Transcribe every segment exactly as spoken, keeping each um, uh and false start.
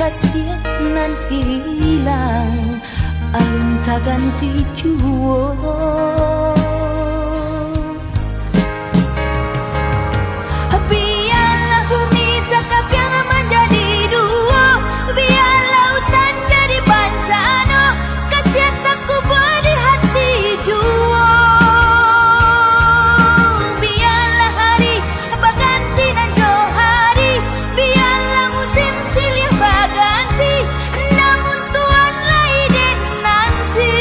kasih nan hilang alun tak ganti jua. Biarlah bumi tetap yang menjadi dua, biar lautan jadi bencana, kasih tak kubur di hati jua. Biarlah hari berganti dan johari, biarlah musim silih berganti, namun Tuhan lain nanti.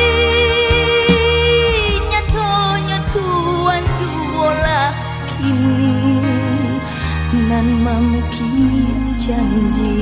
Nyatonya Tuhan jualah kini nan mamki janji.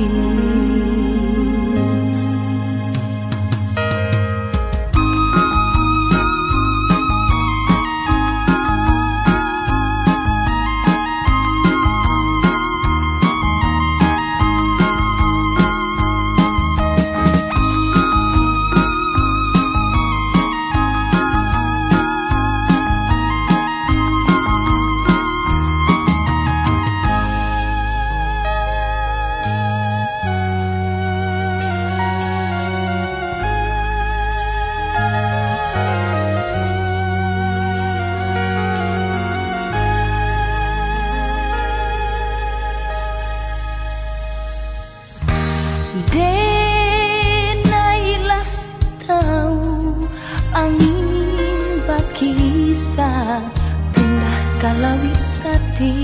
Denailah tahu angin bakisa pindah kalawi sati.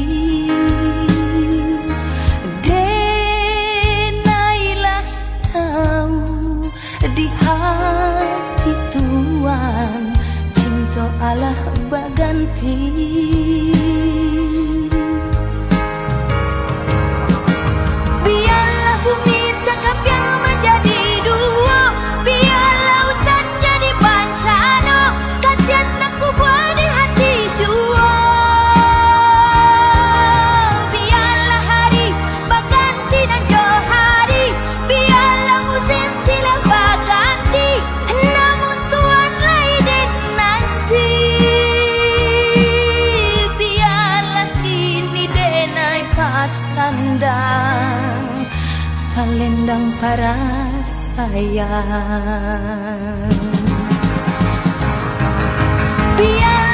Denailah tahu di hati Tuhan cinta Allah baganti. Sandang salendang para sayang, biar